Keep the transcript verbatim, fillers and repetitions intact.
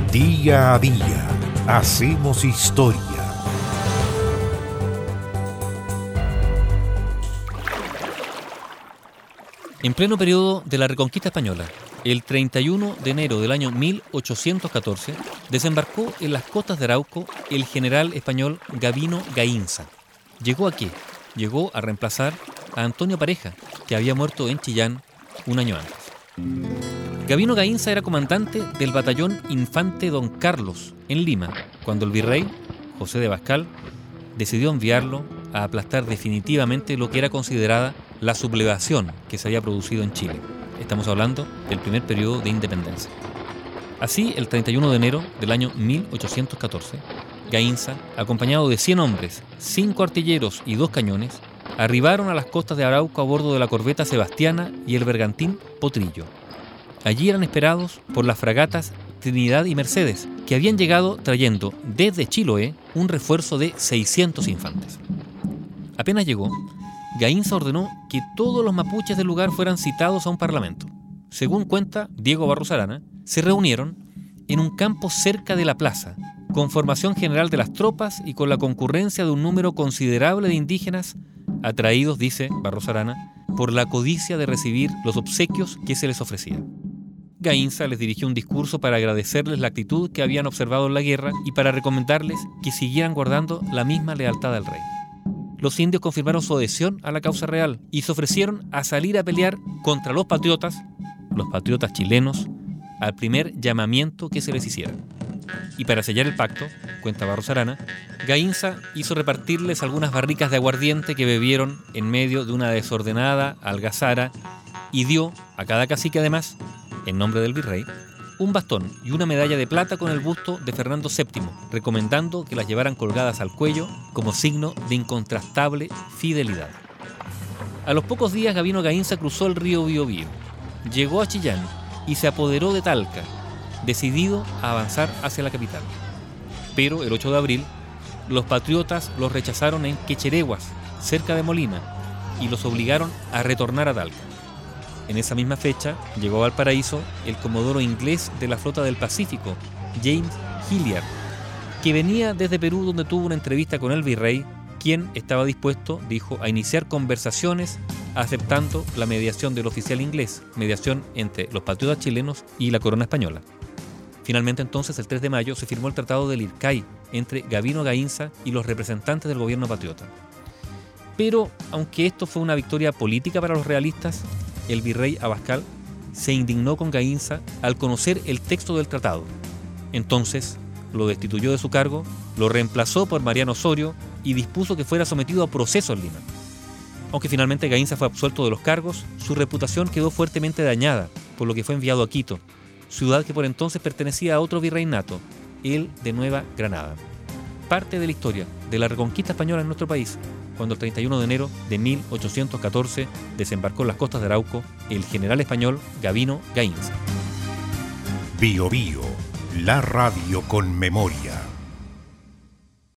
Día a día hacemos historia. En pleno periodo de la Reconquista Española, el treinta y uno de enero del año mil ochocientos catorce, desembarcó en las costas de Arauco el general español Gabino Gaínza. ¿Llegó a qué? Llegó a reemplazar a Antonio Pareja, que había muerto en Chillán un año antes. Gabino Gaínza era comandante del batallón Infante Don Carlos en Lima, cuando el virrey, José de Bascal, decidió enviarlo a aplastar definitivamente lo que era considerada la sublevación que se había producido en Chile. Estamos hablando del primer periodo de independencia. Así, el treinta y uno de enero del año mil ochocientos catorce, Gaínza, acompañado de cien hombres, cinco artilleros y dos cañones, arribaron a las costas de Arauco a bordo de la corbeta Sebastiana y el bergantín Potrillo. Allí eran esperados por las fragatas Trinidad y Mercedes, que habían llegado trayendo desde Chiloé un refuerzo de seiscientos infantes. Apenas llegó, Gaínza ordenó que todos los mapuches del lugar fueran citados a un parlamento. Según cuenta Diego Barros Arana, se reunieron en un campo cerca de la plaza, con formación general de las tropas y con la concurrencia de un número considerable de indígenas, atraídos, dice Barros Arana, por la codicia de recibir los obsequios que se les ofrecían. Gaínza les dirigió un discurso para agradecerles la actitud que habían observado en la guerra y para recomendarles que siguieran guardando la misma lealtad al rey. Los indios confirmaron su adhesión a la causa real y se ofrecieron a salir a pelear contra los patriotas, los patriotas chilenos, al primer llamamiento que se les hiciera. Y para sellar el pacto, cuenta Barros Arana, Gaínza hizo repartirles algunas barricas de aguardiente que bebieron en medio de una desordenada algazara y dio a cada cacique, además, en nombre del virrey, un bastón y una medalla de plata con el busto de Fernando séptimo, recomendando que las llevaran colgadas al cuello como signo de incontrastable fidelidad. A los pocos días, Gabino Gaínza cruzó el río Biobío, llegó a Chillán y se apoderó de Talca, decidido a avanzar hacia la capital. Pero el ocho de abril, los patriotas los rechazaron en Quechereguas, cerca de Molina, y los obligaron a retornar a Talca. En esa misma fecha llegó a Valparaíso el comodoro inglés de la Flota del Pacífico, James Hilliard, que venía desde Perú, donde tuvo una entrevista con el virrey, quien estaba dispuesto, dijo, a iniciar conversaciones aceptando la mediación del oficial inglés, mediación entre los patriotas chilenos y la corona española. Finalmente, entonces, el tres de mayo se firmó el Tratado del Ircay entre Gabino Gaínza y los representantes del gobierno patriota. Pero, aunque esto fue una victoria política para los realistas, el virrey Abascal se indignó con Gaínza al conocer el texto del tratado. Entonces, lo destituyó de su cargo, lo reemplazó por Mariano Osorio y dispuso que fuera sometido a proceso en Lima. Aunque finalmente Gaínza fue absuelto de los cargos, su reputación quedó fuertemente dañada, por lo que fue enviado a Quito, ciudad que por entonces pertenecía a otro virreinato, el de Nueva Granada. Parte de la historia de la Reconquista Española en nuestro país, cuando el treinta y uno de enero de mil ochocientos catorce desembarcó en las costas de Arauco el general español Gabino Gaínza. Biobío, la radio con memoria.